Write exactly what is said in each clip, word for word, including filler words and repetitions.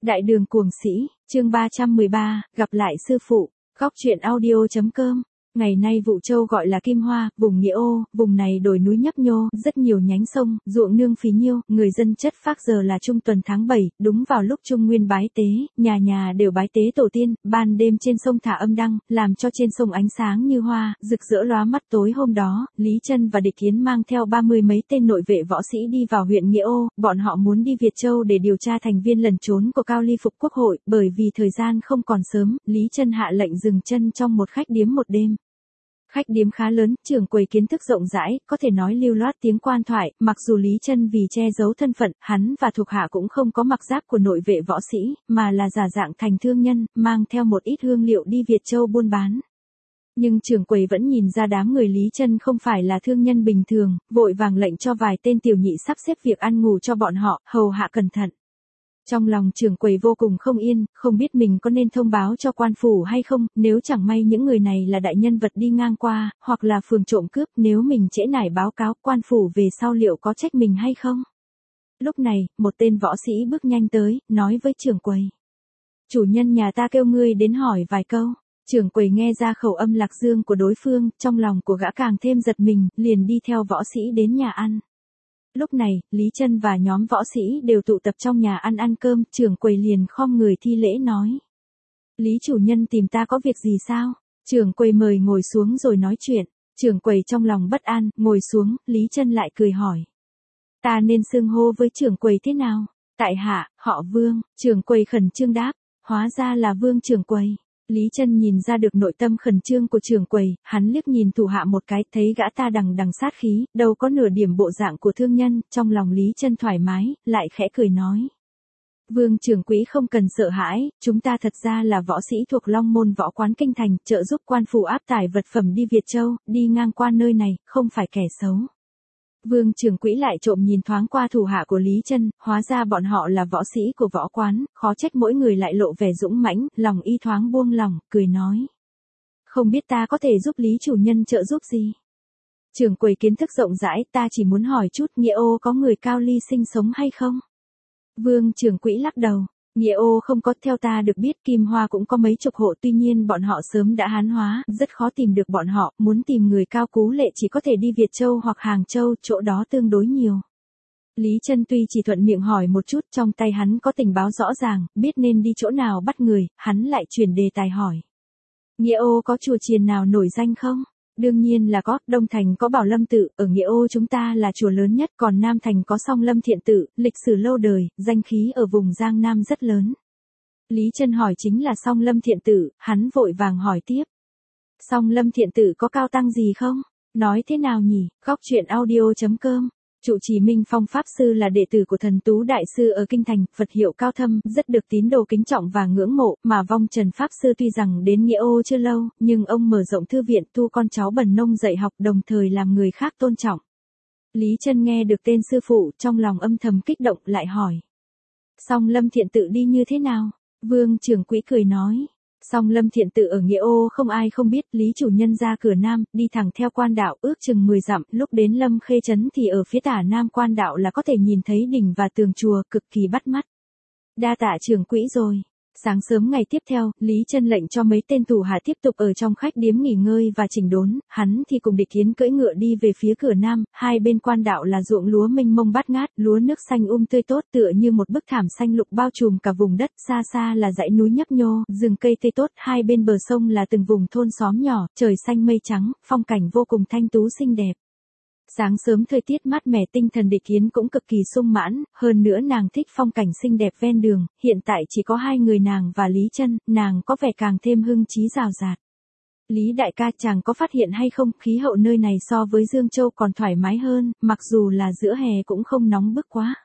Đại đường cuồng sĩ, chương ba trăm mười ba, gặp lại sư phụ, góc truyện audio chấm com. Ngày nay Vũ Châu gọi là Kim Hoa, vùng Nghĩa Ô, vùng này đồi núi nhấp nhô, rất nhiều nhánh sông, ruộng nương phí nhiêu, người dân chất phác. Giờ là trung tuần tháng bảy, đúng vào lúc Trung Nguyên bái tế, nhà nhà đều bái tế tổ tiên, ban đêm trên sông thả âm đăng, làm cho trên sông ánh sáng như hoa, rực rỡ lóa mắt. Tối hôm đó, Lý Chân và Địch Hiến mang theo ba mươi mấy tên nội vệ võ sĩ đi vào huyện Nghĩa Ô, bọn họ muốn đi Việt Châu để điều tra thành viên lẩn trốn của Cao Ly Phục Quốc hội, bởi vì thời gian không còn sớm, Lý Chân hạ lệnh dừng chân trong một khách điếm một đêm. Khách điếm khá lớn, trưởng quầy kiến thức rộng rãi, có thể nói lưu loát tiếng quan thoại, mặc dù Lý Chân vì che giấu thân phận, hắn và thuộc hạ cũng không có mặc giáp của nội vệ võ sĩ, mà là giả dạng thành thương nhân, mang theo một ít hương liệu đi Việt Châu buôn bán. Nhưng trưởng quầy vẫn nhìn ra đám người Lý Chân không phải là thương nhân bình thường, vội vàng lệnh cho vài tên tiểu nhị sắp xếp việc ăn ngủ cho bọn họ, hầu hạ cẩn thận. Trong lòng trưởng quầy vô cùng không yên, không biết mình có nên thông báo cho quan phủ hay không, nếu chẳng may những người này là đại nhân vật đi ngang qua, hoặc là phường trộm cướp, nếu mình trễ nải báo cáo quan phủ về sau liệu có trách mình hay không. Lúc này, một tên võ sĩ bước nhanh tới, nói với trưởng quầy. Chủ nhân nhà ta kêu ngươi đến hỏi vài câu. Trưởng quầy nghe ra khẩu âm lạc dương của đối phương, trong lòng của gã càng thêm giật mình, liền đi theo võ sĩ đến nhà ăn. Lúc này, Lý Chân và nhóm võ sĩ đều tụ tập trong nhà ăn ăn cơm, trưởng quầy liền khom người thi lễ nói. Lý chủ nhân tìm ta có việc gì sao? Trưởng quầy mời ngồi xuống rồi nói chuyện. Trưởng quầy trong lòng bất an, ngồi xuống, Lý Chân lại cười hỏi. Ta nên xưng hô với trưởng quầy thế nào? Tại hạ, họ Vương, trưởng quầy khẩn trương đáp, hóa ra là Vương trưởng quầy. Lý Chân nhìn ra được nội tâm khẩn trương của trưởng quầy, hắn liếc nhìn thủ hạ một cái, thấy gã ta đằng đằng sát khí, đâu có nửa điểm bộ dạng của thương nhân, trong lòng Lý Chân thoải mái, lại khẽ cười nói. Vương trưởng quỹ không cần sợ hãi, chúng ta thật ra là võ sĩ thuộc Long Môn Võ Quán Kinh Thành, trợ giúp quan phủ áp tải vật phẩm đi Việt Châu, đi ngang qua nơi này, không phải kẻ xấu. Vương trưởng quỹ lại trộm nhìn thoáng qua thủ hạ của Lý Chân, hóa ra bọn họ là võ sĩ của võ quán, khó trách mỗi người lại lộ vẻ dũng mãnh, lòng y thoáng buông lòng, cười nói. Không biết ta có thể giúp Lý chủ nhân trợ giúp gì? Trưởng quầy kiến thức rộng rãi, ta chỉ muốn hỏi chút, Nghĩa Ô có người Cao Ly sinh sống hay không? Vương trưởng quỹ lắc đầu. Nghĩa Ô không có, theo ta được biết Kim Hoa cũng có mấy chục hộ, tuy nhiên bọn họ sớm đã hán hóa, rất khó tìm được bọn họ, muốn tìm người Cao Cú Lệ chỉ có thể đi Việt Châu hoặc Hàng Châu, chỗ đó tương đối nhiều. Lý Chân tuy chỉ thuận miệng hỏi một chút, trong tay hắn có tình báo rõ ràng, biết nên đi chỗ nào bắt người, hắn lại chuyển đề tài hỏi. Nghĩa Ô có chùa chiền nào nổi danh không? Đương nhiên là có, Đông Thành có Bảo Lâm Tự, ở Nghĩa Ô chúng ta là chùa lớn nhất, còn Nam Thành có Song Lâm Thiện Tự, lịch sử lâu đời, danh khí ở vùng Giang Nam rất lớn. Lý Chân hỏi chính là Song Lâm Thiện Tự, hắn vội vàng hỏi tiếp. Song Lâm Thiện Tự có cao tăng gì không? Nói thế nào nhỉ? Góc truyện audio chấm com. Trụ Trì Minh Phong Pháp Sư là đệ tử của thần Tú Đại Sư ở Kinh Thành, Phật hiệu cao thâm, rất được tín đồ kính trọng và ngưỡng mộ, mà Vong Trần Pháp Sư tuy rằng đến Nghĩa Ô chưa lâu, nhưng ông mở rộng thư viện thu con cháu bần nông dạy học, đồng thời làm người khác tôn trọng. Lý Chân nghe được tên sư phụ, trong lòng âm thầm kích động, lại hỏi. Song Lâm Thiện Tự đi như thế nào? Vương trưởng quỹ cười nói. Song Lâm Thiện Tự ở Nghĩa Ô không ai không biết, Lý chủ nhân ra cửa Nam, đi thẳng theo quan đạo ước chừng mười dặm, lúc đến Lâm Khê Trấn thì ở phía tả Nam quan đạo là có thể nhìn thấy đỉnh và tường chùa, cực kỳ bắt mắt. Đa tạ trưởng quỹ rồi. Sáng sớm ngày tiếp theo, Lý Chân lệnh cho mấy tên thủ hạ tiếp tục ở trong khách điếm nghỉ ngơi và chỉnh đốn, hắn thì cùng Địch Hiến cưỡi ngựa đi về phía cửa Nam, hai bên quan đạo là ruộng lúa mênh mông bát ngát, lúa nước xanh um tươi tốt tựa như một bức thảm xanh lục bao trùm cả vùng đất, xa xa là dãy núi nhấp nhô, rừng cây tươi tốt, hai bên bờ sông là từng vùng thôn xóm nhỏ, trời xanh mây trắng, phong cảnh vô cùng thanh tú xinh đẹp. Sáng sớm thời tiết mát mẻ, tinh thần Địch Hiến cũng cực kỳ sung mãn, hơn nữa nàng thích phong cảnh xinh đẹp ven đường, hiện tại chỉ có hai người nàng và Lý Chân, nàng có vẻ càng thêm hưng trí rào rạt. Lý đại ca, chàng có phát hiện hay không, khí hậu nơi này so với Dương Châu còn thoải mái hơn, mặc dù là giữa hè cũng không nóng bức quá.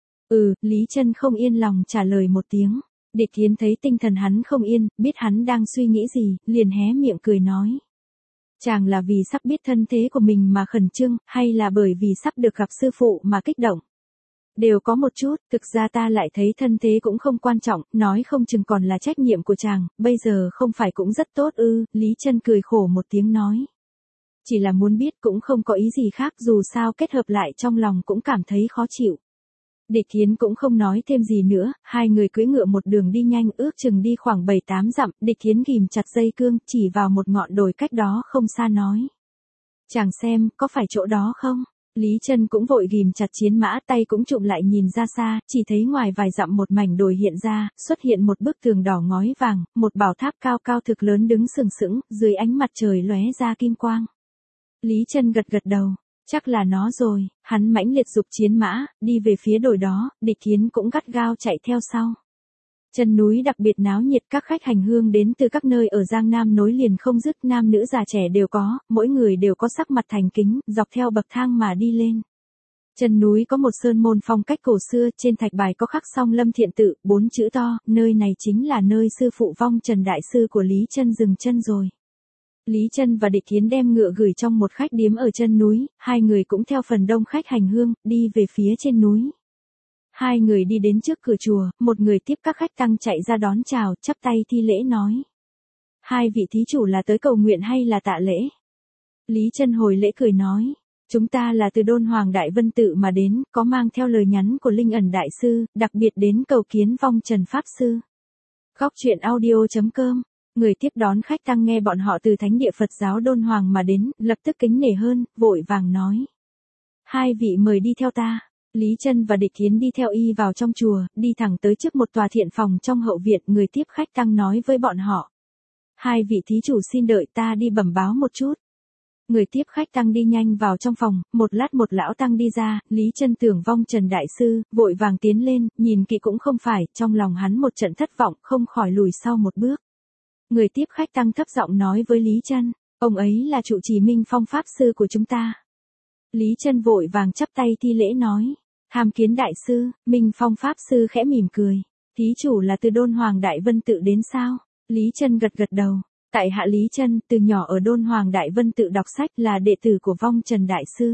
Ừ, Lý Chân không yên lòng trả lời một tiếng. Địch Hiến thấy tinh thần hắn không yên, biết hắn đang suy nghĩ gì, liền hé miệng cười nói. Chàng là vì sắp biết thân thế của mình mà khẩn trương, hay là bởi vì sắp được gặp sư phụ mà kích động? Đều có một chút, thực ra ta lại thấy thân thế cũng không quan trọng, nói không chừng còn là trách nhiệm của chàng, bây giờ không phải cũng rất tốt ư, Lý Chân cười khổ một tiếng nói. Chỉ là muốn biết cũng không có ý gì khác, dù sao kết hợp lại trong lòng cũng cảm thấy khó chịu. Địch Thiến cũng không nói thêm gì nữa, hai người cưỡi ngựa một đường đi nhanh, ước chừng đi khoảng bảy tám dặm, Địch Thiến ghìm chặt dây cương, chỉ vào một ngọn đồi cách đó không xa nói. Chàng xem, có phải chỗ đó không? Lý Chân cũng vội ghìm chặt chiến mã, tay cũng chụm lại nhìn ra xa, chỉ thấy ngoài vài dặm một mảnh đồi hiện ra, xuất hiện một bức tường đỏ ngói vàng, một bảo tháp cao cao thực lớn đứng sừng sững, dưới ánh mặt trời lóe ra kim quang. Lý Chân gật gật đầu, chắc là nó rồi, hắn mãnh liệt giục chiến mã, đi về phía đồi đó, Địch Thiến cũng gắt gao chạy theo sau. Chân núi đặc biệt náo nhiệt, các khách hành hương đến từ các nơi ở Giang Nam nối liền không dứt, nam nữ già trẻ đều có, mỗi người đều có sắc mặt thành kính, dọc theo bậc thang mà đi lên. Chân núi có một sơn môn phong cách cổ xưa, trên thạch bài có khắc Song Lâm Thiện Tự, bốn chữ to, nơi này chính là nơi sư phụ Vong Trần đại sư của Lý Chân dừng chân rồi. Lý Chân và Địch Thiến đem ngựa gửi trong một khách điếm ở chân núi, hai người cũng theo phần đông khách hành hương, đi về phía trên núi. Hai người đi đến trước cửa chùa, một người tiếp các khách tăng chạy ra đón chào, chắp tay thi lễ nói. Hai vị thí chủ là tới cầu nguyện hay là tạ lễ? Lý Chân hồi lễ cười nói. Chúng ta là từ Đôn Hoàng Đại Vân Tự mà đến, có mang theo lời nhắn của Linh Ẩn Đại Sư, đặc biệt đến cầu kiến Vong Trần Pháp Sư. Góc truyện audio chấm com. Người tiếp đón khách tăng nghe bọn họ từ thánh địa Phật giáo Đôn Hoàng mà đến, lập tức kính nể hơn, vội vàng nói. Hai vị mời đi theo ta. Lý Chân và Địch Thiến đi theo y vào trong chùa, đi thẳng tới trước một tòa thiện phòng trong hậu viện, người tiếp khách tăng nói với bọn họ. Hai vị thí chủ xin đợi ta đi bẩm báo một chút. Người tiếp khách tăng đi nhanh vào trong phòng, một lát một lão tăng đi ra, Lý Chân tưởng Vong Trần đại sư, vội vàng tiến lên, nhìn kỹ cũng không phải, trong lòng hắn một trận thất vọng, không khỏi lùi sau một bước. Người tiếp khách tăng thấp giọng nói với Lý Chân, ông ấy là trụ trì Minh Phong Pháp Sư của chúng ta. Lý Chân vội vàng chắp tay thi lễ nói, tham kiến đại sư. Minh Phong Pháp Sư khẽ mỉm cười, thí chủ là từ Đôn Hoàng Đại Vân Tự đến sao? Lý Chân gật gật đầu, tại hạ Lý Chân, từ nhỏ ở Đôn Hoàng Đại Vân Tự đọc sách, là đệ tử của Vong Trần đại sư.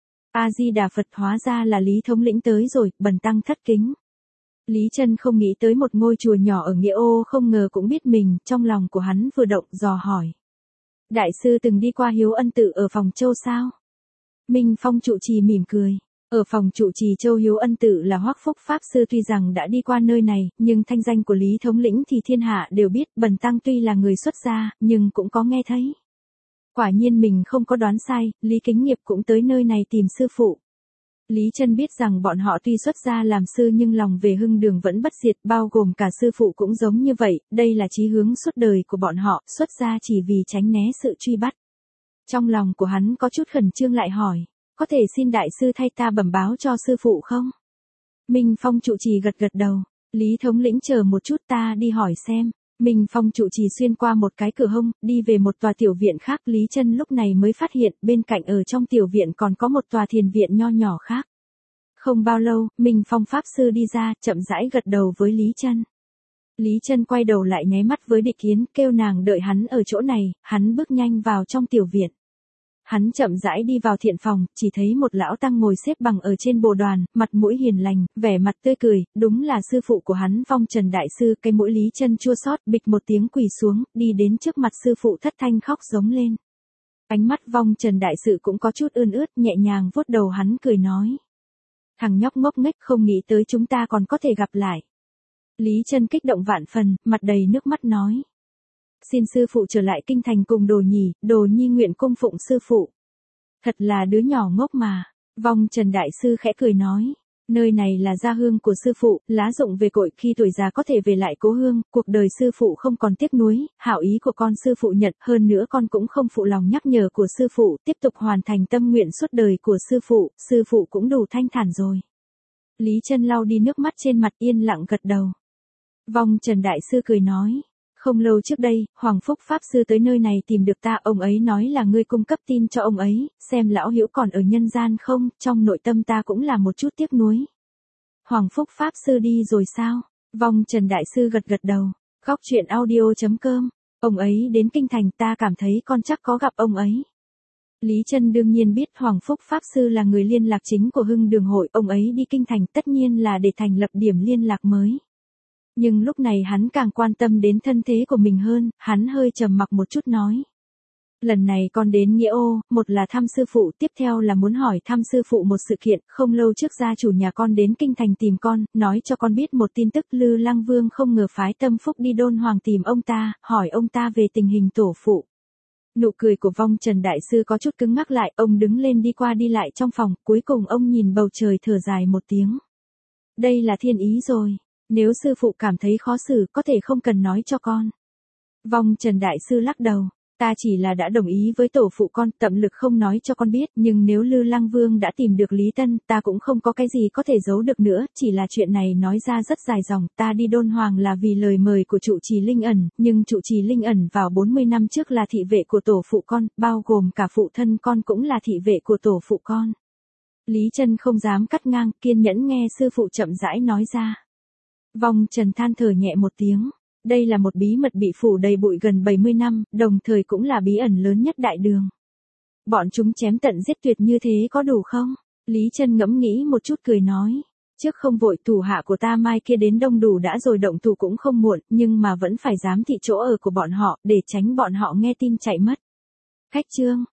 A Di Đà Phật, hóa ra là Lý thống lĩnh tới rồi, bần tăng thất kính. Lý Chân không nghĩ tới một ngôi chùa nhỏ ở Nghĩa Ô không ngờ cũng biết mình, trong lòng của hắn vừa động, dò hỏi. Đại sư từng đi qua Hiếu Ân Tự ở phòng Châu sao? Minh Phong trụ trì mỉm cười. Ở phòng trụ trì Châu Hiếu Ân Tự là Hoắc Phúc Pháp Sư, tuy rằng đã đi qua nơi này, nhưng thanh danh của Lý thống lĩnh thì thiên hạ đều biết, bần tăng tuy là người xuất gia, nhưng cũng có nghe thấy. Quả nhiên mình không có đoán sai, Lý Kính Nghiệp cũng tới nơi này tìm sư phụ. Lý Chân biết rằng bọn họ tuy xuất gia làm sư nhưng lòng về hưng đường vẫn bất diệt, bao gồm cả sư phụ cũng giống như vậy, đây là chí hướng suốt đời của bọn họ, xuất gia chỉ vì tránh né sự truy bắt. Trong lòng của hắn có chút khẩn trương lại hỏi, có thể xin đại sư thay ta bẩm báo cho sư phụ không? Minh Phong trụ trì gật gật đầu, Lý thống lĩnh chờ một chút ta đi hỏi xem. Minh Phong trụ trì xuyên qua một cái cửa hông, đi về một tòa tiểu viện khác, Lý Chân lúc này mới phát hiện, bên cạnh ở trong tiểu viện còn có một tòa thiền viện nho nhỏ khác. Không bao lâu, Minh Phong Pháp Sư đi ra, chậm rãi gật đầu với Lý Chân. Lý Chân quay đầu lại nháy mắt với Địch Thiến, kêu nàng đợi hắn ở chỗ này, hắn bước nhanh vào trong tiểu viện. Hắn chậm rãi đi vào thiện phòng, chỉ thấy một lão tăng ngồi xếp bằng ở trên bồ đoàn, mặt mũi hiền lành, vẻ mặt tươi cười, đúng là sư phụ của hắn Vong Trần đại sư. Cái mũi Lý Chân chua xót, bịch một tiếng quỳ xuống, đi đến trước mặt sư phụ thất thanh khóc giống lên. Ánh mắt Vong Trần đại sư cũng có chút ươn ướt, nhẹ nhàng vuốt đầu hắn cười nói. Thằng nhóc ngốc nghếch, không nghĩ tới chúng ta còn có thể gặp lại. Lý Chân kích động vạn phần, mặt đầy nước mắt nói. Xin sư phụ trở lại kinh thành cùng Đồ Nhì, Đồ Nhi nguyện cung phụng sư phụ. Thật là đứa nhỏ ngốc mà. Vong Trần đại sư khẽ cười nói. Nơi này là gia hương của sư phụ, lá rụng về cội, khi tuổi già có thể về lại cố hương, cuộc đời sư phụ không còn tiếc nuối, hảo ý của con sư phụ nhận, hơn nữa con cũng không phụ lòng nhắc nhở của sư phụ, tiếp tục hoàn thành tâm nguyện suốt đời của sư phụ, sư phụ cũng đủ thanh thản rồi. Lý Chân lau đi nước mắt trên mặt, yên lặng gật đầu. Vong Trần đại sư cười nói. Không lâu trước đây, Hoàng Phúc Pháp Sư tới nơi này tìm được ta, ông ấy nói là ngươi cung cấp tin cho ông ấy, xem lão hữu còn ở nhân gian không, trong nội tâm ta cũng là một chút tiếc nuối. Hoàng Phúc Pháp Sư đi rồi sao? Vong Trần đại sư gật gật đầu. Góc truyện audio chấm com. Ông ấy đến kinh thành, ta cảm thấy con chắc có gặp ông ấy. Lý Chân đương nhiên biết Hoàng Phúc Pháp Sư là người liên lạc chính của Hưng Đường hội, ông ấy đi kinh thành tất nhiên là để thành lập điểm liên lạc mới. Nhưng lúc này hắn càng quan tâm đến thân thế của mình hơn, hắn hơi trầm mặc một chút nói. Lần này con đến Nghĩa Ô, một là thăm sư phụ, tiếp theo là muốn hỏi thăm sư phụ một sự kiện, không lâu trước gia chủ nhà con đến kinh thành tìm con, nói cho con biết một tin tức Lư Lăng Vương không ngờ phái Tâm Phúc đi Đôn Hoàng tìm ông ta, hỏi ông ta về tình hình tổ phụ. Nụ cười của Vong Trần Đại Sư có chút cứng ngắc lại, ông đứng lên đi qua đi lại trong phòng, cuối cùng ông nhìn bầu trời thở dài một tiếng. Đây là thiên ý rồi, nếu sư phụ cảm thấy khó xử có thể không cần nói cho con. Vong Trần Đại Sư lắc đầu. Ta chỉ là đã đồng ý với tổ phụ con, tận lực không nói cho con biết, nhưng nếu Lư Lăng Vương đã tìm được Lý Tân, ta cũng không có cái gì có thể giấu được nữa, chỉ là chuyện này nói ra rất dài dòng, ta đi Đôn Hoàng là vì lời mời của trụ trì Linh Ẩn, nhưng trụ trì Linh Ẩn vào bốn mươi năm trước là thị vệ của tổ phụ con, bao gồm cả phụ thân con cũng là thị vệ của tổ phụ con. Lý Trân không dám cắt ngang, kiên nhẫn nghe sư phụ chậm rãi nói ra. Vong Trần than thở nhẹ một tiếng. Đây là một bí mật bị phủ đầy bụi gần bảy mươi năm, đồng thời cũng là bí ẩn lớn nhất đại đường. Bọn chúng chém tận giết tuyệt như thế có đủ không? Lý Trân ngẫm nghĩ một chút cười nói. Trước không vội, thủ hạ của ta mai kia đến đông đủ đã rồi, động thủ cũng không muộn, nhưng mà vẫn phải giám thị chỗ ở của bọn họ, để tránh bọn họ nghe tin chạy mất. Khách Trương,